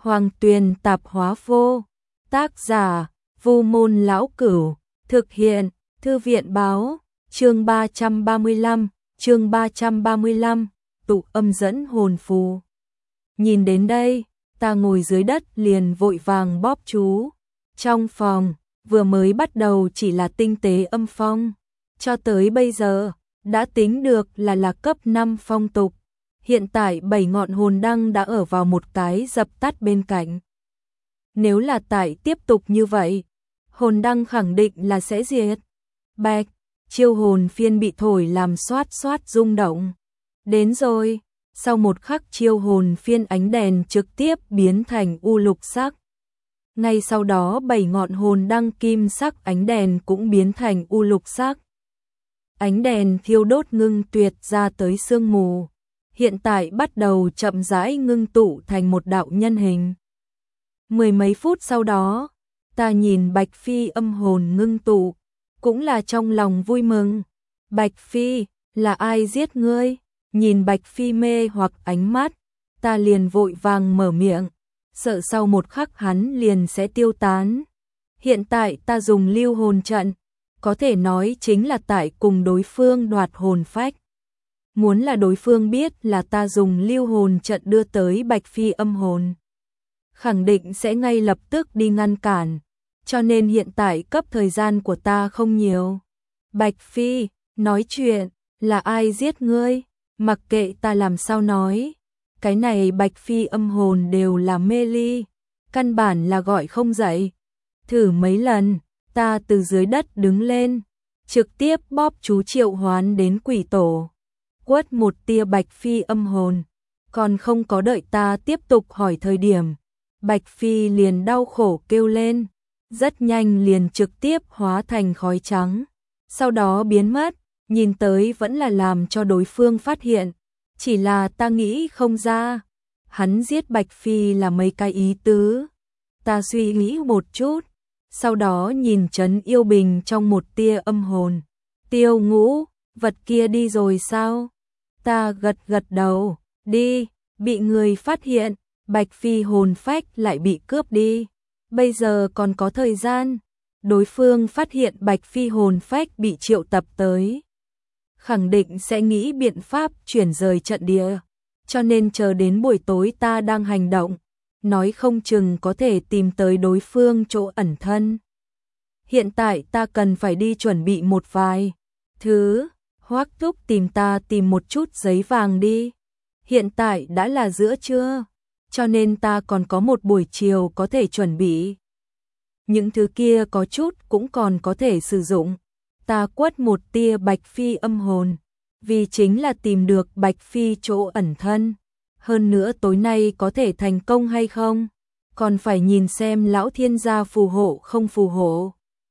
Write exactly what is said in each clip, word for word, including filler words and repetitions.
Hoàng Tuyền Tạp Hóa Vô. Tác giả: Vu Môn Lão Cửu. Thực hiện: Thư viện báo. Chương ba trăm ba mươi lăm, chương ba trăm ba mươi lăm, tụ âm dẫn hồn phù. Nhìn đến đây, ta ngồi dưới đất liền vội vàng bóp chú. Trong phòng, vừa mới bắt đầu chỉ là tinh tế âm phong, cho tới bây giờ, đã tính được là là cấp năm phong tục. Hiện tại bảy ngọn hồn đăng đã ở vào một cái dập tắt bên cạnh. Nếu là tại tiếp tục như vậy, hồn đăng khẳng định là sẽ diệt. Bạch, chiêu hồn phiên bị thổi làm xoát xoát rung động. Đến rồi, sau một khắc chiêu hồn phiên ánh đèn trực tiếp biến thành u lục sắc. Ngay sau đó bảy ngọn hồn đăng kim sắc ánh đèn cũng biến thành u lục sắc. Ánh đèn thiêu đốt ngưng tuyệt ra tới sương mù, hiện tại bắt đầu chậm rãi ngưng tụ thành một đạo nhân hình. Mười mấy phút sau đó, ta nhìn Bạch Phi âm hồn ngưng tụ, cũng là trong lòng vui mừng. Bạch Phi, là ai giết ngươi? Nhìn Bạch Phi mê hoặc ánh mắt, ta liền vội vàng mở miệng, sợ sau một khắc hắn liền sẽ tiêu tán. Hiện tại ta dùng lưu hồn trận, có thể nói chính là tại cùng đối phương đoạt hồn phách. Muốn là đối phương biết là ta dùng lưu hồn trận đưa tới Bạch Phi âm hồn, khẳng định sẽ ngay lập tức đi ngăn cản, cho nên hiện tại cấp thời gian của ta không nhiều. Bạch Phi, nói chuyện, là ai giết ngươi? Mặc kệ ta làm sao nói, cái này Bạch Phi âm hồn đều là mê ly, căn bản là gọi không dậy. Thử mấy lần, ta từ dưới đất đứng lên, trực tiếp bóp chú triệu hoán đến quỷ tổ, quất một tia Bạch Phi âm hồn, còn không có đợi ta tiếp tục hỏi thời điểm, Bạch Phi liền đau khổ kêu lên, rất nhanh liền trực tiếp hóa thành khói trắng, sau đó biến mất. Nhìn tới vẫn là làm cho đối phương phát hiện, chỉ là ta nghĩ không ra, hắn giết Bạch Phi là mấy cái ý tứ. Ta suy nghĩ một chút, sau đó nhìn Trấn Yêu Bình trong một tia âm hồn. Tiêu Ngũ, vật kia đi rồi sao? Ta gật gật đầu, đi, bị người phát hiện, Bạch Phi hồn phách lại bị cướp đi. Bây giờ còn có thời gian, đối phương phát hiện Bạch Phi hồn phách bị triệu tập tới, khẳng định sẽ nghĩ biện pháp chuyển rời trận địa, cho nên chờ đến buổi tối ta đang hành động, nói không chừng có thể tìm tới đối phương chỗ ẩn thân. Hiện tại ta cần phải đi chuẩn bị một vài thứ. Hoắc Thúc tìm ta tìm một chút giấy vàng đi. Hiện tại đã là giữa trưa, cho nên ta còn có một buổi chiều có thể chuẩn bị. Những thứ kia có chút cũng còn có thể sử dụng. Ta quất một tia Bạch Phi âm hồn, vì chính là tìm được Bạch Phi chỗ ẩn thân. Hơn nữa tối nay có thể thành công hay không, còn phải nhìn xem lão thiên gia phù hộ không phù hộ.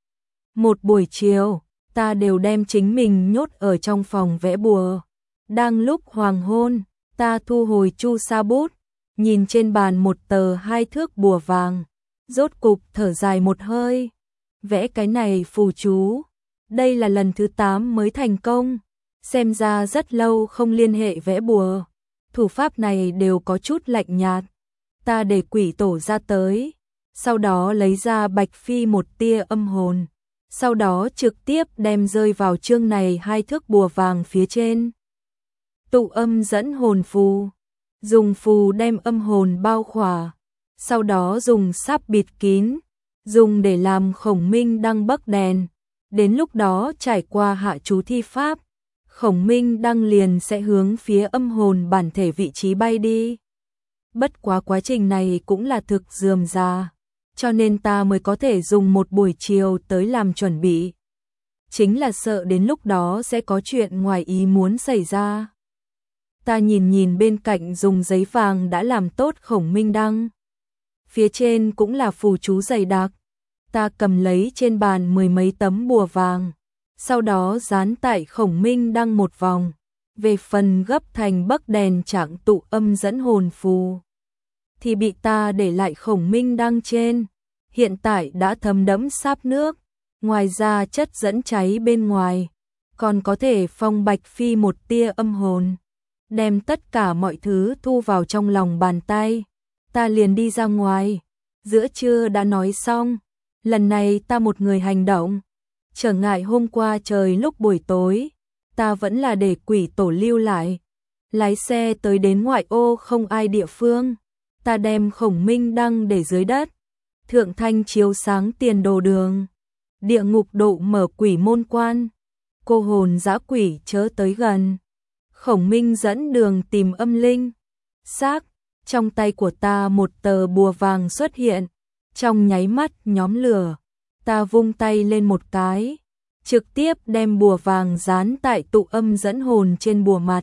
Một buổi chiều, ta đều đem chính mình nhốt ở trong phòng vẽ bùa. Đang lúc hoàng hôn, ta thu hồi chu sa bút, nhìn trên bàn một tờ hai thước bùa vàng, rốt cục thở dài một hơi. Vẽ cái này phù chú, đây là lần thứ tám mới thành công, xem ra rất lâu không liên hệ vẽ bùa. Thủ pháp này đều có chút lạnh nhạt. Ta để quỷ tổ ra tới, sau đó lấy ra Bạch Phi một tia âm hồn, sau đó trực tiếp đem rơi vào chương này hai thước bùa vàng phía trên. Tụ âm dẫn hồn phù, dùng phù đem âm hồn bao khỏa, sau đó dùng sáp bịt kín, dùng để làm khổng minh đăng bắc đèn. Đến lúc đó trải qua hạ chú thi pháp, khổng minh đăng liền sẽ hướng phía âm hồn bản thể vị trí bay đi. Bất quá quá trình này cũng là thực rườm rà, cho nên ta mới có thể dùng một buổi chiều tới làm chuẩn bị. Chính là sợ đến lúc đó sẽ có chuyện ngoài ý muốn xảy ra. Ta nhìn nhìn bên cạnh dùng giấy vàng đã làm tốt khổng minh đăng, phía trên cũng là phù chú dày đặc. Ta cầm lấy trên bàn mười mấy tấm bùa vàng, sau đó dán tại khổng minh đăng một vòng. Về phần gấp thành bắc đèn trạng tụ âm dẫn hồn phù, thì bị ta để lại khổng minh đăng trên. Hiện tại đã thấm đẫm sáp nước, ngoài ra chất dẫn cháy bên ngoài, còn có thể phong Bạch Phi một tia âm hồn. Đem tất cả mọi thứ thu vào trong lòng bàn tay. ta liền đi ra ngoài. Giữa trưa đã nói xong, lần này ta một người hành động. Trở ngại hôm qua trời lúc buổi tối, ta vẫn là để quỷ tổ lưu lại. Lái xe tới đến ngoại ô không ai địa phương, ta đem Khổng Minh Đăng để dưới đất. Thượng thanh chiếu sáng tiền đồ đường, địa ngục độ mở quỷ môn quan. Cô hồn dã quỷ chớ tới gần. Khổng Minh dẫn đường tìm âm linh. Xác, trong tay của ta một tờ bùa vàng xuất hiện, trong nháy mắt nhóm lửa. Ta vung tay lên một cái, trực tiếp đem bùa vàng dán tại tụ âm dẫn hồn trên bùa mặt.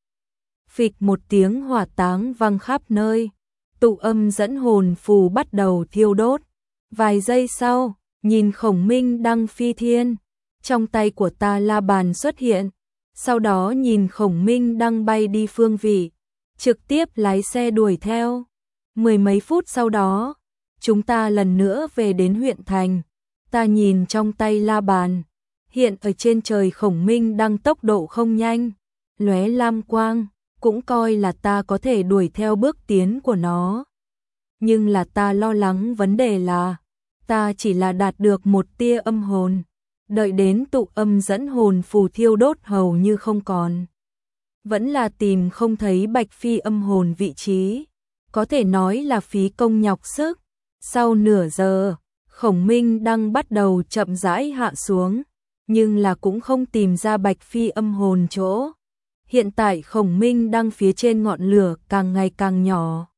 Phịch một tiếng hỏa táng vang khắp nơi, tụ âm dẫn hồn phù bắt đầu thiêu đốt. Vài giây sau, nhìn Khổng Minh Đăng phi thiên, trong tay của ta la bàn xuất hiện, sau đó nhìn Khổng Minh Đăng bay đi phương vị, trực tiếp lái xe đuổi theo. Mười mấy phút sau đó, chúng ta lần nữa về đến huyện thành. Ta nhìn trong tay la bàn, hiện ở trên trời Khổng Minh Đăng tốc độ không nhanh, lóe lam quang, cũng coi là ta có thể đuổi theo bước tiến của nó. Nhưng là ta lo lắng vấn đề là, ta chỉ là đạt được một tia âm hồn, đợi đến tụ âm dẫn hồn phù thiêu đốt hầu như không còn. Vẫn là tìm không thấy Bạch Phi âm hồn vị trí, có thể nói là phí công nhọc sức. Sau nửa giờ, Khổng Minh Đăng bắt đầu chậm rãi hạ xuống, nhưng là cũng không tìm ra Bạch Phi âm hồn chỗ. Hiện tại Khổng Minh Đăng phía trên ngọn lửa càng ngày càng nhỏ.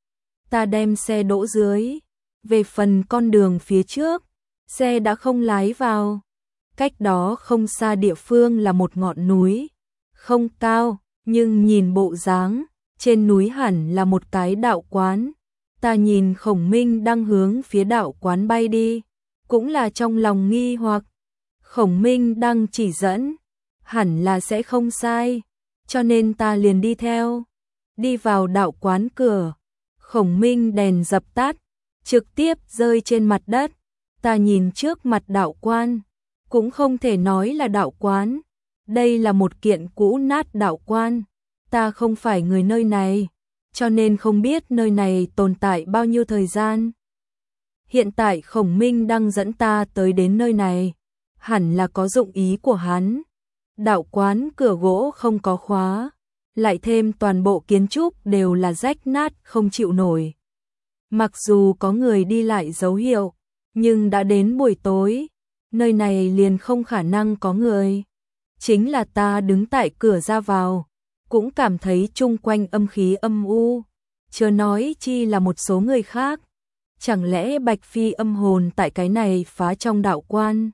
Ta đem xe đỗ dưới, về phần con đường phía trước, xe đã không lái vào. Cách đó không xa địa phương là một ngọn núi, không cao, nhưng nhìn bộ dáng, trên núi hẳn là một cái đạo quán. Ta nhìn Khổng Minh Đăng hướng phía đạo quán bay đi, cũng là trong lòng nghi hoặc. Khổng Minh Đăng chỉ dẫn, hẳn là sẽ không sai, cho nên ta liền đi theo. Đi vào đạo quán cửa, Khổng Minh đèn dập tắt, trực tiếp rơi trên mặt đất. Ta nhìn trước mặt đạo quan, cũng không thể nói là đạo quán, đây là một kiện cũ nát đạo quan. Ta không phải người nơi này, cho nên không biết nơi này tồn tại bao nhiêu thời gian. Hiện tại Khổng Minh đang dẫn ta tới đến nơi này, hẳn là có dụng ý của hắn. Đạo quán cửa gỗ không có khóa, lại thêm toàn bộ kiến trúc đều là rách nát không chịu nổi. Mặc dù có người đi lại dấu hiệu, nhưng đã đến buổi tối, nơi này liền không khả năng có người. Chính là ta đứng tại cửa ra vào, cũng cảm thấy chung quanh âm khí âm u, chớ nói chi là một số người khác. Chẳng lẽ Bạch Phi âm hồn tại cái này phá trong đạo quan?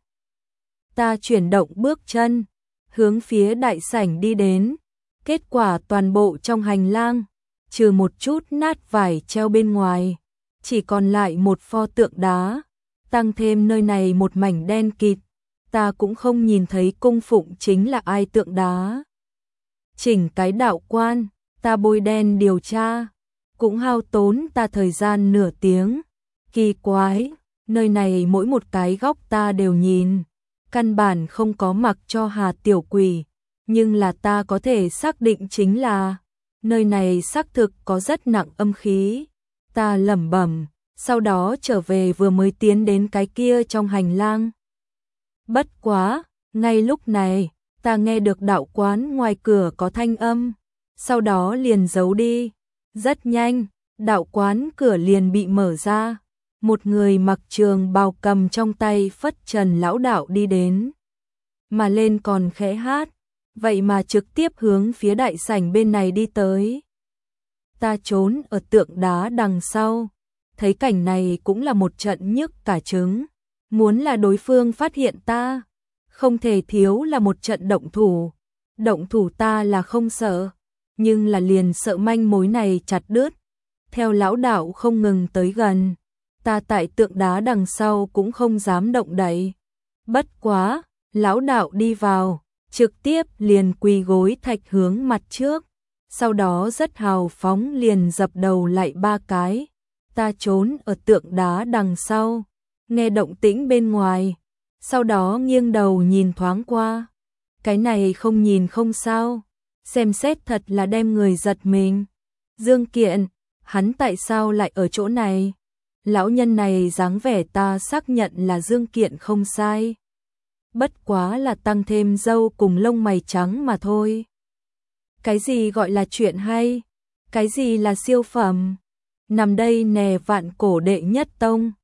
Ta chuyển động bước chân, hướng phía đại sảnh đi đến. Kết quả toàn bộ trong hành lang, trừ một chút nát vải treo bên ngoài, chỉ còn lại một pho tượng đá, tăng thêm nơi này một mảnh đen kịt, ta cũng không nhìn thấy cung phụng chính là ai tượng đá. Chỉnh cái đạo quan, ta bôi đen điều tra, cũng hao tốn ta thời gian nửa tiếng. Kỳ quái, nơi này mỗi một cái góc ta đều nhìn, căn bản không có mặc cho Hà tiểu quỷ, nhưng là ta có thể xác định chính là nơi này xác thực có rất nặng âm khí. Ta lẩm bẩm, sau đó trở về vừa mới tiến đến cái kia trong hành lang. Bất quá, ngay lúc này, ta nghe được đạo quán ngoài cửa có thanh âm, sau đó liền giấu đi. Rất nhanh, đạo quán cửa liền bị mở ra, một người mặc trường bào cầm trong tay phất trần lão đạo đi đến, mà lên còn khẽ hát, vậy mà trực tiếp hướng phía đại sảnh bên này đi tới. Ta trốn ở tượng đá đằng sau, thấy cảnh này cũng là một trận nhức cả trứng, muốn là đối phương phát hiện ta, không thể thiếu là một trận động thủ. Động thủ ta là không sợ, nhưng là liền sợ manh mối này chặt đứt. Theo lão đạo không ngừng tới gần, ta tại tượng đá đằng sau cũng không dám động đậy. Bất quá, lão đạo đi vào, trực tiếp liền quỳ gối thạch hướng mặt trước, sau đó rất hào phóng liền dập đầu lại ba cái. Ta trốn ở tượng đá đằng sau, nghe động tĩnh bên ngoài, sau đó nghiêng đầu nhìn thoáng qua. Cái này không nhìn không sao, xem xét thật là đem người giật mình. Dương Kiện, hắn tại sao lại ở chỗ này? Lão nhân này dáng vẻ ta xác nhận là Dương Kiện không sai. Bất quá là tăng thêm râu cùng lông mày trắng mà thôi. Cái gì gọi là chuyện hay? Cái gì là siêu phẩm? Nằm đây nè vạn cổ đệ nhất tông.